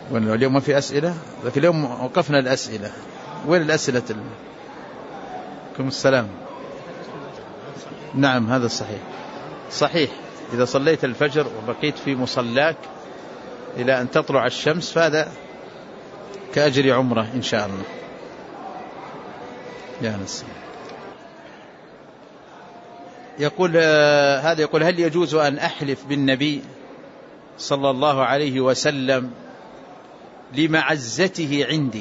واليوم ما في أسئلة، لكن اليوم وقفنا الأسئلة. وين الأسئلة؟ عليكم السلام. نعم هذا صحيح. صحيح، إذا صليت الفجر وبقيت في مصلاك إلى أن تطلع الشمس فهذا كأجر عمره إن شاء الله. يا نسي. يقول هذا يقول: هل يجوز أن أحلف بالنبي صلى الله عليه وسلم لمعزته عندي؟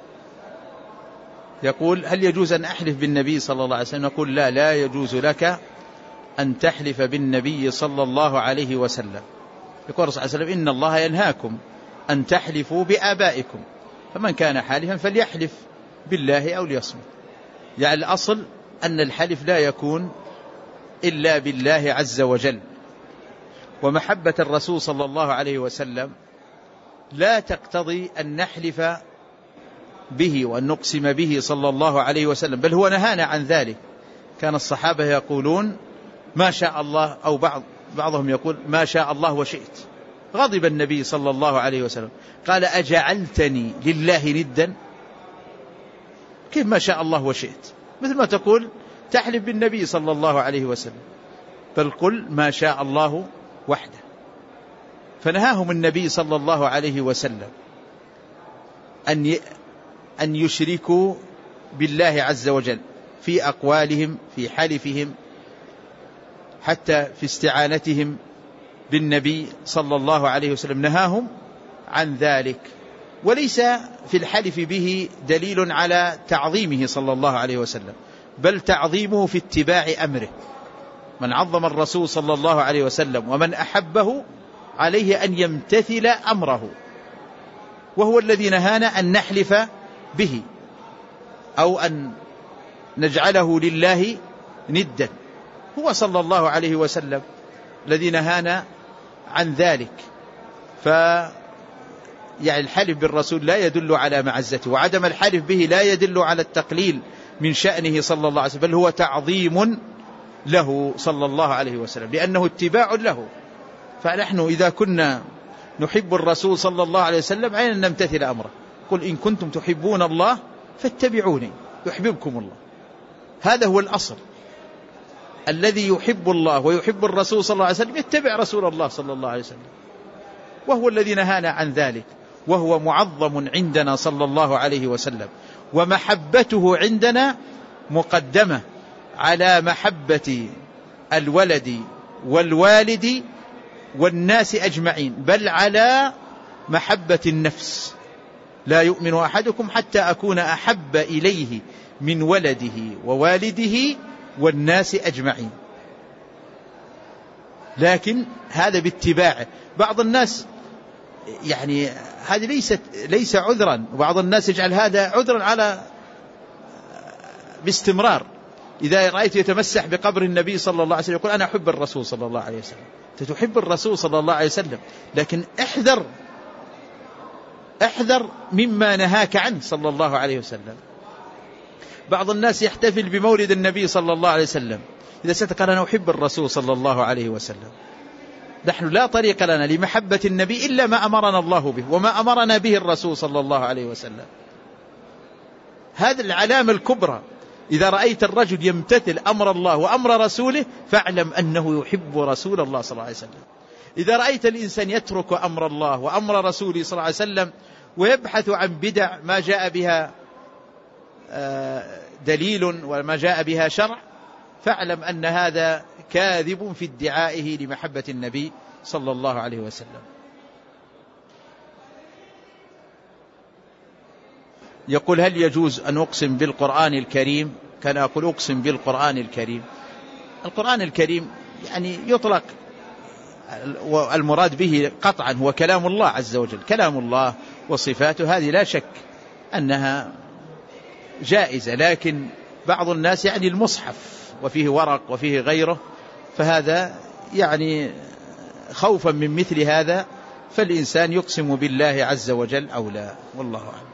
يقول: هل يجوز أن أحلف بالنبي صلى الله عليه وسلم؟ نقول: لا يجوز لك أن تحلف بالنبي صلى الله عليه وسلم. يقول الرسول صلى الله عليه وسلم: إن الله ينهاكم أن تحلفوا بآبائكم، فمن كان حالفا فليحلف بالله أو ليصمت. يعني الأصل أن الحلف لا يكون إلا بالله عز وجل، ومحبة الرسول صلى الله عليه وسلم لا تقتضي أن نحلف به وأن نقسم به صلى الله عليه وسلم، بل هو نهانا عن ذلك. كان الصحابة يقولون ما شاء الله، أو بعضهم يقول ما شاء الله وشئت. غضب النبي صلى الله عليه وسلم قال: أجعلتني لله ندا؟ كيف ما شاء الله وشئت؟ مثل ما تقول تحلف بالنبي صلى الله عليه وسلم، بل قل ما شاء الله وحده. فنهاهم النبي صلى الله عليه وسلم أن يشركوا بالله عز وجل في أقوالهم، في حلفهم، حتى في استعانتهم بالنبي صلى الله عليه وسلم، نهاهم عن ذلك. وليس في الحلف به دليل على تعظيمه صلى الله عليه وسلم، بل تعظيمه في اتباع أمره. من عظم الرسول صلى الله عليه وسلم ومن أحبه عليه أن يمتثل أمره، وهو الذي نهانا أن نحلف به أو أن نجعله لله ندا. هو صلى الله عليه وسلم الذي نهانا عن ذلك. يعني الحلف بالرسول لا يدل على معزته، وعدم الحلف به لا يدل على التقليل من شأنه صلى الله عليه وسلم، بل هو تعظيم له صلى الله عليه وسلم، لأنه اتباع له. فنحن إذا كنا نحب الرسول صلى الله عليه وسلم علينا أن نمتثل أمره. قل إن كنتم تحبون الله فاتبعوني يحببكم الله. هذا هو الأصل. الذي يحب الله ويحب الرسول صلى الله عليه وسلم يتبع رسول الله صلى الله عليه وسلم، وهو الذي نهانا عن ذلك، وهو معظم عندنا صلى الله عليه وسلم، ومحبته عندنا مقدمة على محبة الولد والوالد والناس أجمعين، بل على محبة النفس. لا يؤمن أحدكم حتى أكون أحب إليه من ولده ووالده والناس أجمعين. لكن هذا باتباعه. بعض الناس يعني هذا ليس عذرا، وبعض الناس يجعل هذا عذرا على باستمرار. إذا رأيت يتمسح بقبر النبي صلى الله عليه وسلم يقول أنا أحب الرسول صلى الله عليه وسلم. أنت تحب الرسول صلى الله عليه وسلم، لكن احذر مما نهاك عنه صلى الله عليه وسلم. بعض الناس يحتفل بمولد النبي صلى الله عليه وسلم، إذا قال أنا أحب الرسول صلى الله عليه وسلم. نحن لا طريق لنا لمحبة النبي إلا ما أمرنا الله به وما أمرنا به الرسول صلى الله عليه وسلم. هذه العلامة الكبرى. إذا رأيت الرجل يمتثل أمر الله وأمر رسوله فاعلم أنه يحب رسول الله صلى الله عليه وسلم. إذا رأيت الإنسان يترك أمر الله وأمر رسوله صلى الله عليه وسلم ويبحث عن بدع ما جاء بها دليل وما جاء بها شرع، فاعلم أن هذا كاذب في ادعائه لمحبة النبي صلى الله عليه وسلم. يقول هل يجوز أن أقسم بالقرآن الكريم؟ كان أقول أقسم بالقرآن الكريم. القرآن الكريم يعني يطلق، والمراد به قطعا هو كلام الله عز وجل، كلام الله وصفاته، هذه لا شك أنها جائزة. لكن بعض الناس يعني المصحف وفيه ورق وفيه غيره، فهذا يعني خوفا من مثل هذا فالإنسان يقسم بالله عز وجل أو لا، والله أعلم.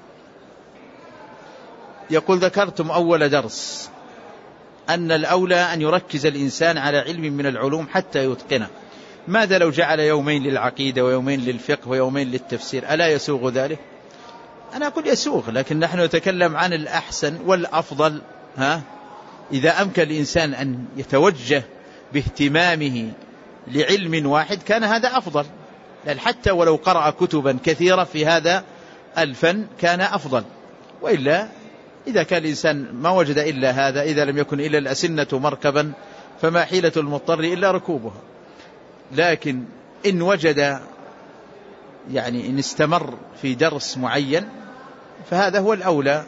يقول ذكرتم أول درس أن الأولى أن يركز الإنسان على علم من العلوم حتى يتقنه، ماذا لو جعل يومين للعقيدة ويومين للفقه ويومين للتفسير؟ ألا يسوغ ذلك؟ أنا أقول يسوغ، لكن نحن نتكلم عن الأحسن والأفضل. إذا أمكن الإنسان أن يتوجه باهتمامه لعلم واحد كان هذا أفضل، لأن حتى ولو قرأ كتبا كثيرة في هذا الفن كان أفضل. وإلا إذا كان الإنسان ما وجد إلا هذا، إذا لم يكن إلا الأسنة مركبا فما حيلة المضطر إلا ركوبها. لكن إن وجد يعني إن استمر في درس معين فهذا هو الأولى.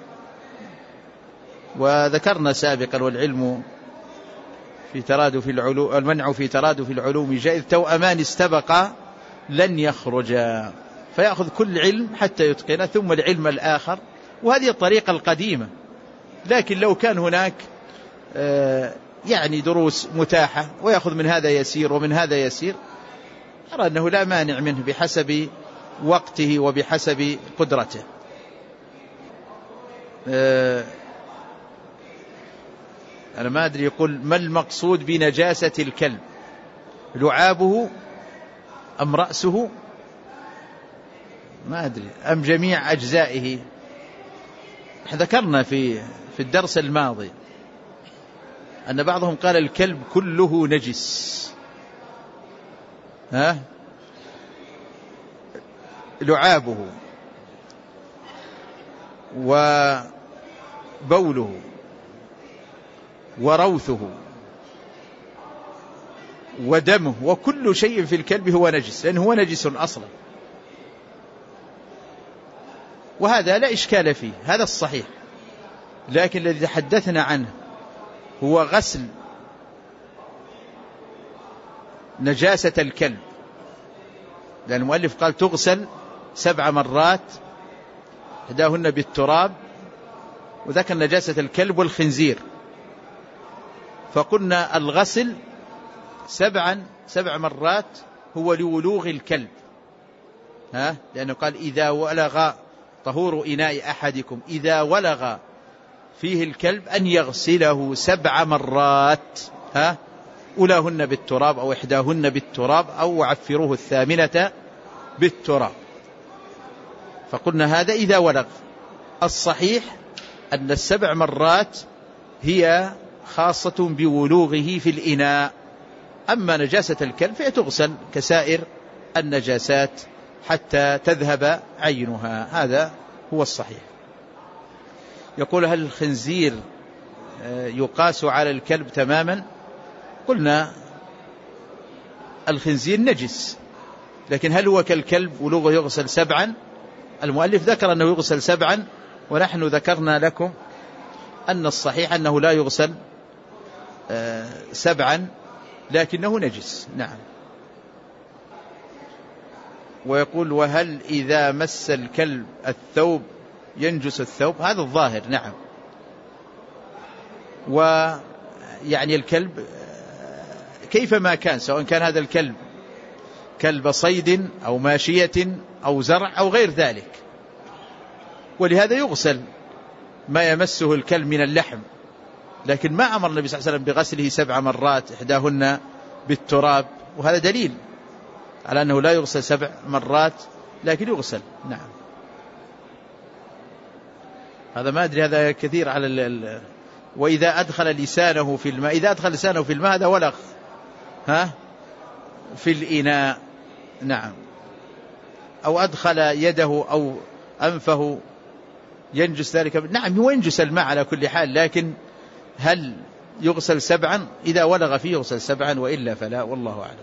وذكرنا سابقا والعلم في ترادف العلوم، المنع في ترادف العلوم جائز، توأمان استبقا لن يخرجا، فيأخذ كل علم حتى يتقنه ثم العلم الآخر، وهذه الطريقة القديمة. لكن لو كان هناك يعني دروس متاحة ويأخذ من هذا يسير ومن هذا يسير، أرى أنه لا مانع منه بحسب وقته وبحسب قدرته. أنا ما أدري، يقول ما المقصود بنجاسة الكلب؟ لعابه أم رأسه؟ ما أدري، أم جميع أجزائه؟ ذكرنا في الدرس الماضي أن بعضهم قال الكلب كله نجس. لعابه وبوله وروثه ودمه وكل شيء في الكلب هو نجس، لأنه هو نجس أصلا، وهذا لا إشكال فيه، هذا الصحيح. لكن الذي تحدثنا عنه هو غسل نجاسة الكلب، لأن المؤلف قال تغسل 7 مرات إحداهن بالتراب، وذكر نجاسة الكلب والخنزير، فقلنا الغسل 7 مرات هو لولوغ الكلب، لأنه قال إذا ولغ طهور إناء أحدكم إذا ولغ فيه الكلب أن يغسله 7 مرات، أولاهن بالتراب أو إحداهن بالتراب أو عفروه 8 بالتراب. فقلنا هذا إذا ولغ. الصحيح أن 7 مرات هي خاصة بولوغه في الإناء. أما نجاسة الكلب فهي تغسل كسائر النجاسات حتى تذهب عينها، هذا هو الصحيح. يقول هل الخنزير يقاس على الكلب تماما؟ قلنا الخنزير نجس، لكن هل هو كالكلب ولوغه يغسل 7؟ المؤلف ذكر أنه يغسل 7، ونحن ذكرنا لكم أن الصحيح أنه لا يغسل 7، لكنه نجس. نعم. ويقول وهل إذا مس الكلب الثوب ينجس الثوب؟ هذا الظاهر. نعم. ويعني الكلب كيفما كان، سواء كان هذا الكلب كلب صيد أو ماشية أو زرع أو غير ذلك، ولهذا يغسل ما يمسه الكلب من اللحم، لكن ما أمر النبي صلى الله عليه وسلم بغسله 7 مرات إحداهن بالتراب، وهذا دليل على أنه لا يغسل 7 مرات لكن يغسل. نعم. هذا ما أدري، هذا كثير على وإذا أدخل لسانه في الماء، إذا أدخل لسانه في الماء هذا ولغ في الإناء. نعم. أو أدخل يده أو أنفه ينجس ذلك. نعم هو ينجس الماء على كل حال، لكن هل يغسل 7؟ إذا ولغ فيه يغسل 7، وإلا فلا، والله أعلم.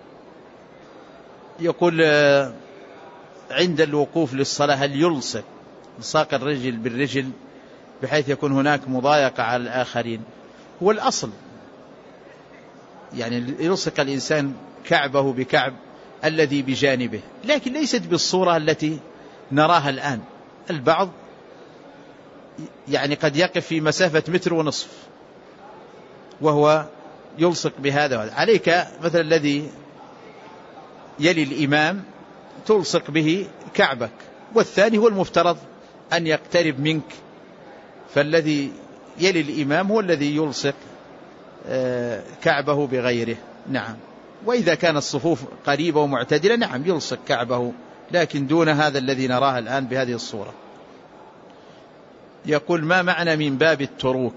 يقول عند الوقوف للصلاة هل يلصق لصاق الرجل بالرجل بحيث يكون هناك مضايقة على الآخرين؟ هو الأصل يعني يلصق الإنسان كعبه بكعب الذي بجانبه، لكن ليست بالصورة التي نراها الآن. البعض يعني قد يقف في مسافة 1.5 متر وهو يلصق بهذا وهذا. عليك مثل الذي يلي الإمام تلصق به كعبك، والثاني هو المفترض أن يقترب منك، فالذي يلي الإمام هو الذي يلصق كعبه بغيره. نعم. وإذا كان الصفوف قريبة ومعتدلة نعم يلصق كعبه، لكن دون هذا الذي نراه الآن بهذه الصورة. يقول ما معنى من باب التروك؟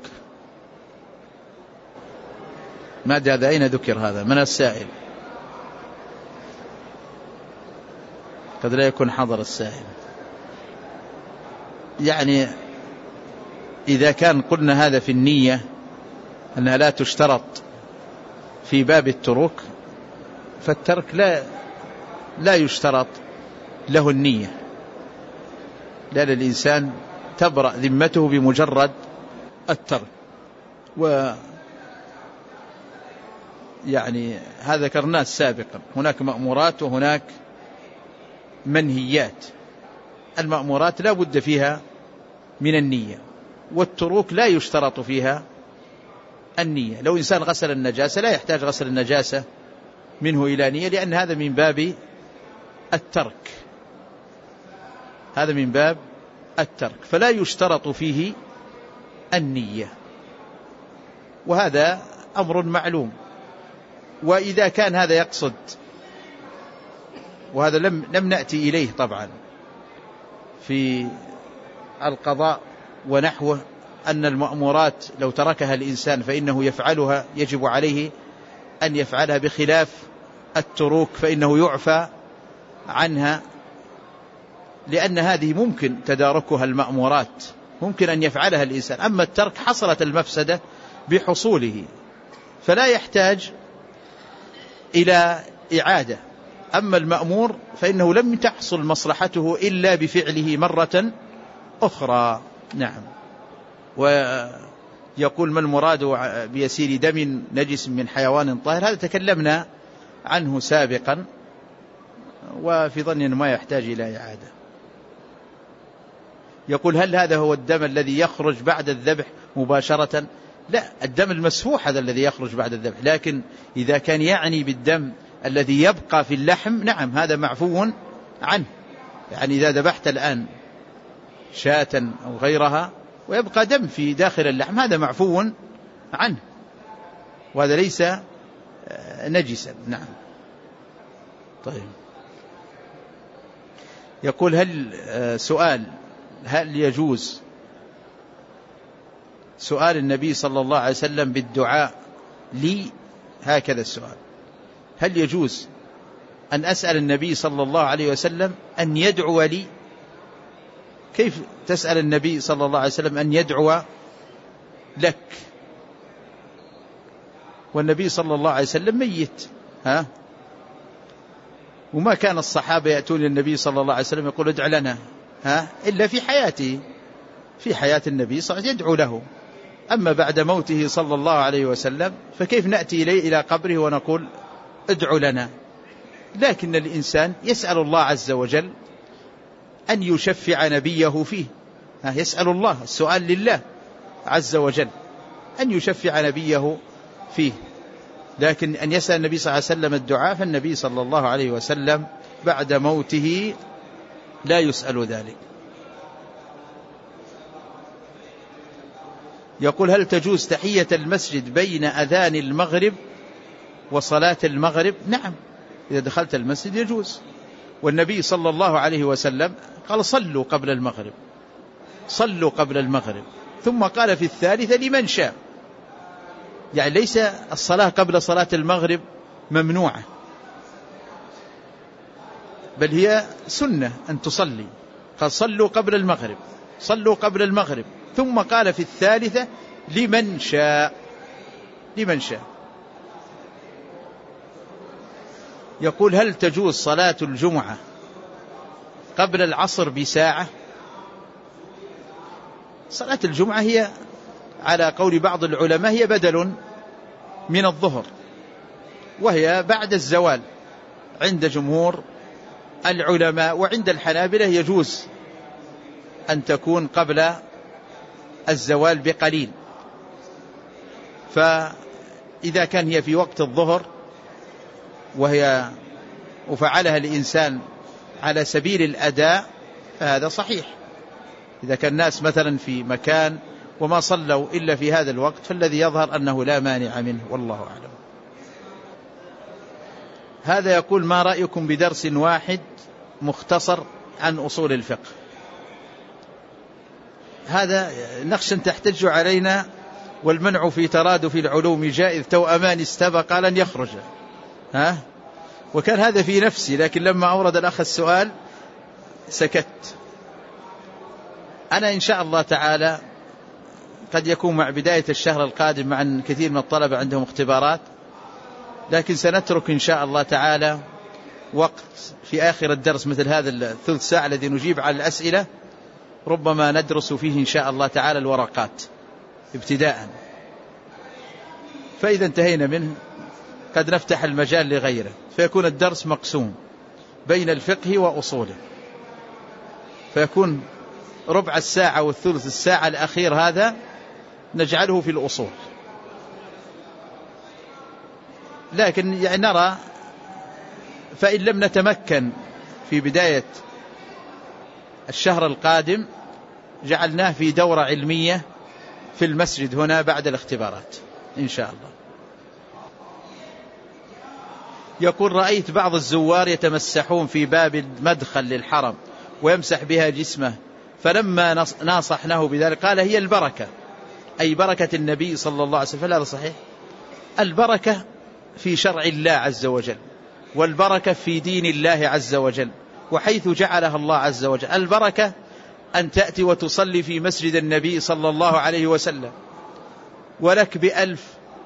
ما أدري هذا أين ذكر هذا من السائل، قد لا يكون حضر السائل. يعني إذا كان قلنا هذا في النية أنها لا تشترط في باب التروك، فالترك لا يشترط له النية، لأن الإنسان تبرأ ذمته بمجرد الترك. يعني هذا ذكرناه سابقا، هناك مأمورات وهناك منهيات. المأمورات لا بد فيها من النية، والتروك لا يشترط فيها النية. لو إنسان غسل النجاسة لا يحتاج غسل النجاسة منه إلى نية، لأن هذا من باب الترك، هذا من باب الترك، فلا يشترط فيه النية، وهذا أمر معلوم. وإذا كان هذا يقصد، وهذا لم نأتي إليه طبعا في القضاء ونحوه، أن المأمورات لو تركها الإنسان فإنه يفعلها، يجب عليه أن يفعلها، بخلاف التروك فإنه يعفى عنها، لأن هذه ممكن تداركها المأمورات، ممكن أن يفعلها الإنسان. أما الترك حصلت المفسدة بحصوله فلا يحتاج إلى إعادة. أما المأمور فإنه لم تحصل مصلحته إلا بفعله مرة أخرى. نعم. ويقول ما المراد بيسير دم نجس من حيوان طاهر؟ هذا تكلمنا عنه سابقا، وفي ظني أنه ما يحتاج إلى إعادة. يقول هل هذا هو الدم الذي يخرج بعد الذبح مباشرة؟ لا، الدم المسفوح هذا الذي يخرج بعد الذبح، لكن إذا كان يعني بالدم الذي يبقى في اللحم نعم هذا معفو عنه. يعني إذا ذبحت الآن شاة أو غيرها ويبقى دم في داخل اللحم هذا معفو عنه، وهذا ليس نجسا. نعم. طيب. يقول هل يجوز سؤال النبي صلى الله عليه وسلم بالدعاء لي؟ هكذا السؤال: هل يجوز أن أسأل النبي صلى الله عليه وسلم أن يدعو لي؟ كيف تسأل النبي صلى الله عليه وسلم أن يدعو لك والنبي صلى الله عليه وسلم ميت؟ وما كان الصحابة يأتون للنبي صلى الله عليه وسلم يقول ادع لنا إلا في حياته، في حياة النبي صلى الله عليه وسلم يدعو له. أما بعد موته صلى الله عليه وسلم فكيف نأتي إلى قبره ونقول ادعو لنا؟ لكن الإنسان يسأل الله عز وجل أن يشفع نبيه فيه، يسأل الله، السؤال لله عز وجل أن يشفع نبيه فيه. لكن أن يسأل النبي صلى الله عليه وسلم الدعاء، فالنبي صلى الله عليه وسلم بعد موته لا يسأل ذلك. يقول هل تجوز تحية المسجد بين أذان المغرب وصلاة المغرب؟ نعم، إذا دخلت المسجد يجوز. والنبي صلى الله عليه وسلم قال صلوا قبل المغرب، صلوا قبل المغرب، ثم قال في الثالثة لمن شاء. يعني ليس الصلاة قبل صلاة المغرب ممنوعة، بل هي سنة أن تصلي. قال صلوا قبل المغرب، صلوا قبل المغرب، ثم قال في الثالثة لمن شاء، لمن شاء. يقول هل تجوز صلاة الجمعة قبل العصر بساعة؟ صلاة الجمعة هي على قول بعض العلماء هي بدل من الظهر، وهي بعد الزوال عند جمهور العلماء، وعند الحنابلة يجوز أن تكون قبل الزوال بقليل. فإذا كان هي في وقت الظهر وفعلها الإنسان على سبيل الأداء فهذا صحيح. إذا كان الناس مثلا في مكان وما صلوا إلا في هذا الوقت فالذي يظهر أنه لا مانع منه، والله أعلم. هذا يقول: ما رأيكم بدرس واحد مختصر عن أصول الفقه؟ هذا نخشى أن تحتج علينا، والمنع في ترادف العلوم جائز، توأمان استبقى لن يخرج. وكان هذا في نفسي، لكن لما أورد الأخ السؤال سكت. أنا إن شاء الله تعالى قد يكون مع بداية الشهر القادم، مع أن كثير من الطلبة عندهم اختبارات، لكن سنترك إن شاء الله تعالى وقت في آخر الدرس مثل هذا الثلث ساعة الذي نجيب على الأسئلة، ربما ندرس فيه إن شاء الله تعالى الورقات ابتداء، فإذا انتهينا منه قد نفتح المجال لغيره، فيكون الدرس مقسوم بين الفقه وأصوله، فيكون ربع الساعة والثلث الساعة الأخير هذا نجعله في الأصول. لكن يعني نرى، فإن لم نتمكن في بداية الشهر القادم جعلناه في دورة علمية في المسجد هنا بعد الاختبارات إن شاء الله. يقول: رأيت بعض الزوار يتمسحون في باب المدخل للحرم ويمسح بها جسمه، فلما ناصحناه بذلك قال: هي البركة، أي بركة النبي صلى الله عليه وسلم. فلا صحيح، البركة في شرع الله عز وجل، والبركة في دين الله عز وجل، وحيث جعلها الله عز وجل. البركة أن تأتي وتصلي في مسجد النبي صلى الله عليه وسلم ولك ب1000.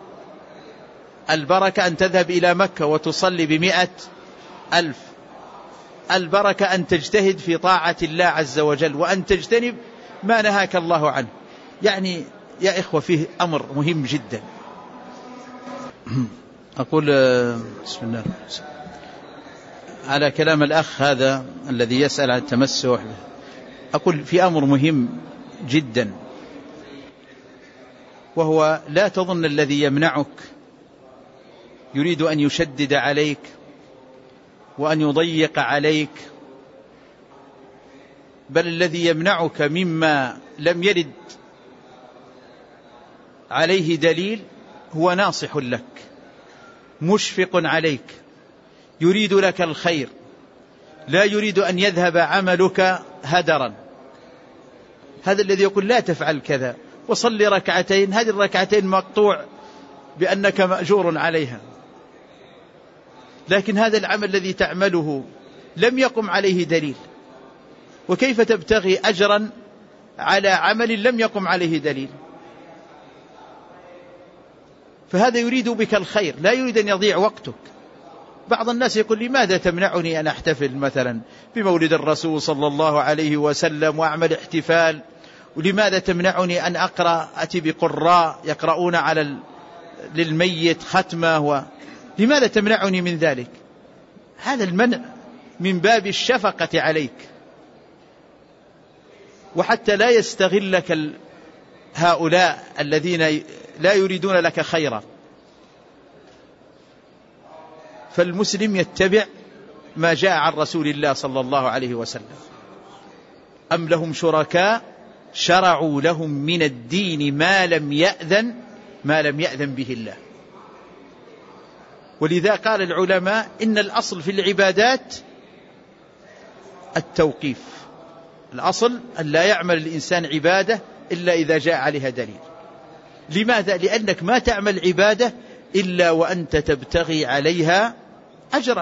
البركة أن تذهب إلى مكة وتصلي ب100,000. البركة أن تجتهد في طاعة الله عز وجل، وأن تجتنب ما نهاك الله عنه. يعني يا إخوة فيه أمر مهم جدا. أقول بسم الله على كلام الأخ هذا الذي يسأل عن التمسح، أقول في أمر مهم جدا، وهو لا تظن الذي يمنعك يريد أن يشدد عليك وأن يضيق عليك، بل الذي يمنعك مما لم يرد عليه دليل هو ناصح لك، مشفق عليك، يريد لك الخير، لا يريد أن يذهب عملك هدرا. هذا الذي يقول لا تفعل كذا وصلي ركعتين، هذه الركعتين مقطوع بأنك مأجور عليها، لكن هذا العمل الذي تعمله لم يقم عليه دليل، وكيف تبتغي أجرا على عمل لم يقم عليه دليل؟ فهذا يريد بك الخير، لا يريد أن يضيع وقتك. بعض الناس يقول: لماذا تمنعني أن أحتفل مثلا بمولد الرسول صلى الله عليه وسلم وأعمل احتفال، ولماذا تمنعني أن أقرأ، أتي بقراء يقرؤون على للميت ختمة، لماذا تمنعني من ذلك؟ هذا المنع من باب الشفقة عليك، وحتى لا يستغلك هؤلاء الذين لا يريدون لك خيرا. فالمسلم يتبع ما جاء عن رسول الله صلى الله عليه وسلم. أم لهم شركاء شرعوا لهم من الدين ما لم يأذن به الله. ولذا قال العلماء إن الأصل في العبادات التوقيف. الأصل أن لا يعمل الإنسان عبادة إلا إذا جاء عليها دليل. لماذا؟ لأنك ما تعمل عبادة إلا وأنت تبتغي عليها أجرا،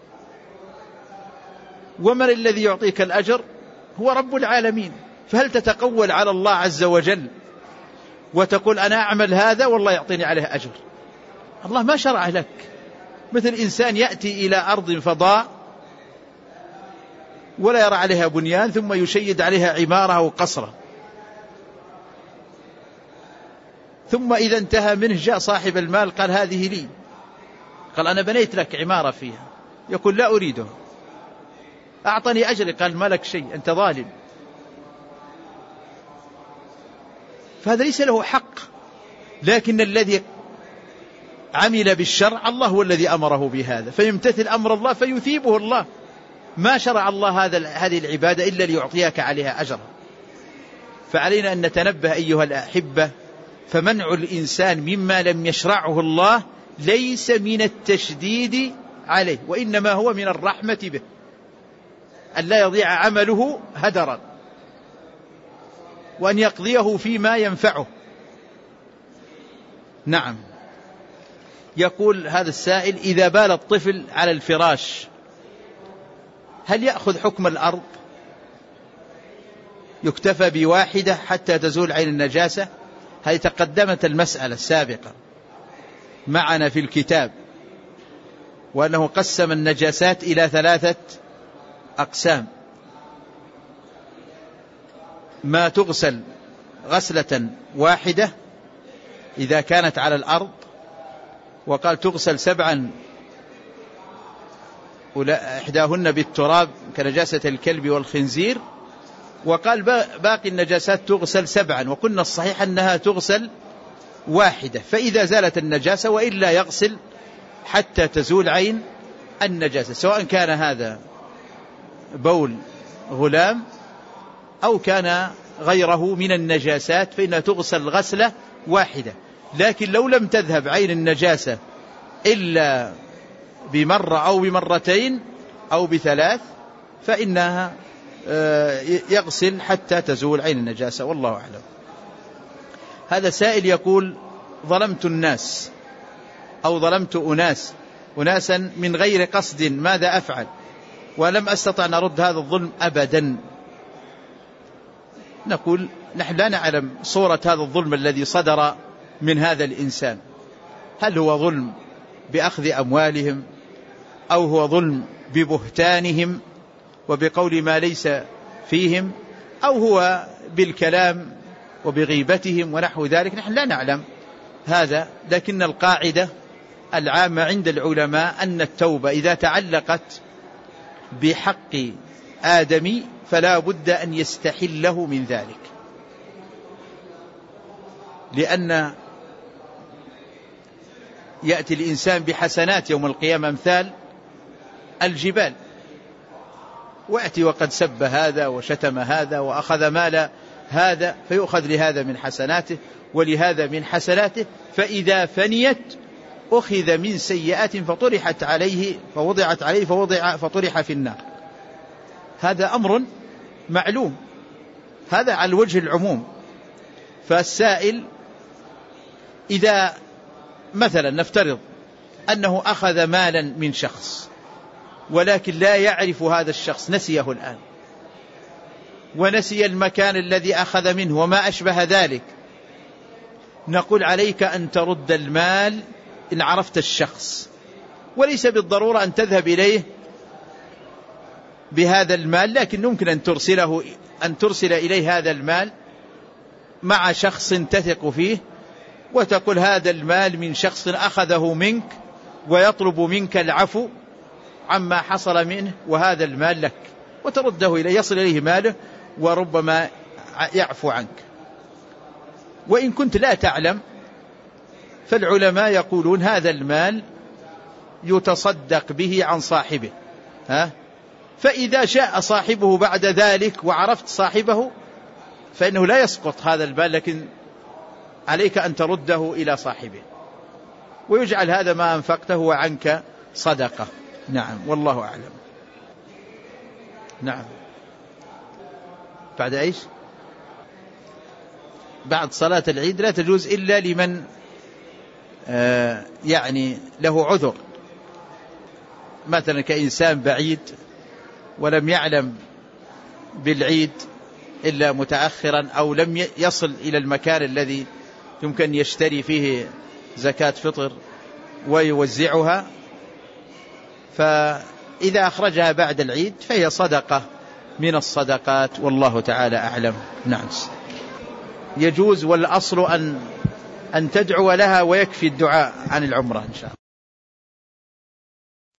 ومن الذي يعطيك الأجر؟ هو رب العالمين. فهل تتقول على الله عز وجل وتقول أنا أعمل هذا والله يعطيني عليه أجر؟ الله ما شرع لك. مثل إنسان يأتي إلى أرض فضاء ولا يرى عليها بنيان ثم يشيد عليها عمارة أو قصرة، ثم إذا انتهى منه جاء صاحب المال قال هذه لي، قال أنا بنيت لك عمارة فيها، يقول لا أريده، أعطني أجري، قال ما لك شيء أنت ظالم. فهذا ليس له حق. لكن الذي عمل بالشرع الله هو الذي أمره بهذا، فيمتثل أمر الله فيثيبه الله. ما شرع الله هذه العبادة إلا ليعطيك عليها أجر. فعلينا أن نتنبه أيها الأحبة، فمنع الإنسان مما لم يشرعه الله ليس من التشديد عليه، وإنما هو من الرحمة به أن لا يضيع عمله هدرا، وأن يقضيه فيما ينفعه. نعم. يقول هذا السائل: إذا بال الطفل على الفراش هل يأخذ حكم الأرض؟ يكتفى بواحدة حتى تزول عين النجاسة؟ هذه تقدمت المسألة السابقة معنا في الكتاب، وأنه قسم النجاسات إلى 3 أقسام: ما تغسل غسلة واحدة إذا كانت على الأرض، وقال تغسل 7 إحداهن بالتراب كنجاسة الكلب والخنزير، وقال باقي النجاسات تغسل 7، وقلنا الصحيح أنها تغسل واحدة، فإذا زالت النجاسة، وإلا يغسل حتى تزول عين النجاسة، سواء كان هذا بول غلام أو كان غيره من النجاسات، فإنها تغسل غسلة واحدة. لكن لو لم تذهب عين النجاسة إلا بمرة أو بمرتين أو ب3 فإنها يغسل حتى تزول عين النجاسة، والله أعلم. هذا سائل يقول: ظلمت الناس أو ظلمت أناسا من غير قصد، ماذا أفعل؟ ولم أستطع أن أرد هذا الظلم أبدا. نقول: نحن لا نعلم صورة هذا الظلم الذي صدر من هذا الإنسان، هل هو ظلم بأخذ أموالهم، أو هو ظلم ببهتانهم وبقول ما ليس فيهم، أو هو بالكلام وبغيبتهم ونحو ذلك، نحن لا نعلم هذا. لكن القاعدة العامة عند العلماء أن التوبة إذا تعلقت بحق آدمي فلا بد أن يستحله من ذلك، لأن يأتي الإنسان بحسنات يوم القيامة أمثال الجبال، ويأتي وقد سب هذا وشتم هذا وأخذ مال هذا، فيؤخذ لهذا من حسناته ولهذا من حسناته، فإذا فنيت أخذ من سيئات فطرحت عليه فوضعت عليه فطرح في النار. هذا أمر معلوم، هذا على وجه العموم. فالسائل إذا مثلا نفترض أنه أخذ مالا من شخص ولكن لا يعرف هذا الشخص، نسيه الآن ونسي المكان الذي أخذ منه وما أشبه ذلك، نقول: عليك أن ترد المال إن عرفت الشخص، وليس بالضرورة أن تذهب إليه بهذا المال، لكن يمكن أن ترسل إليه هذا المال مع شخص تثق فيه، وتقول: هذا المال من شخص أخذه منك ويطلب منك العفو عما حصل منه، وهذا المال لك، وترده إليه، يصل إليه ماله وربما يعفو عنك. وإن كنت لا تعلم فالعلماء يقولون هذا المال يتصدق به عن صاحبه، فإذا شاء صاحبه بعد ذلك وعرفت صاحبه فإنه لا يسقط هذا المال، لكن عليك أن ترده إلى صاحبه، ويجعل هذا ما أنفقته وعنك صدقة. نعم، والله أعلم. نعم. بعد إيش؟ بعد صلاة العيد لا تجوز إلا لمن يعني له عذر، مثلا كإنسان بعيد ولم يعلم بالعيد إلا متأخرا، أو لم يصل إلى المكان الذي يمكن يشتري فيه زكاة فطر ويوزعها، فإذا أخرجها بعد العيد فهي صدقة من الصدقات، والله تعالى أعلم. نعم، يجوز، والأصل أن تدعو لها ويكفي الدعاء عن العمرة إن شاء الله.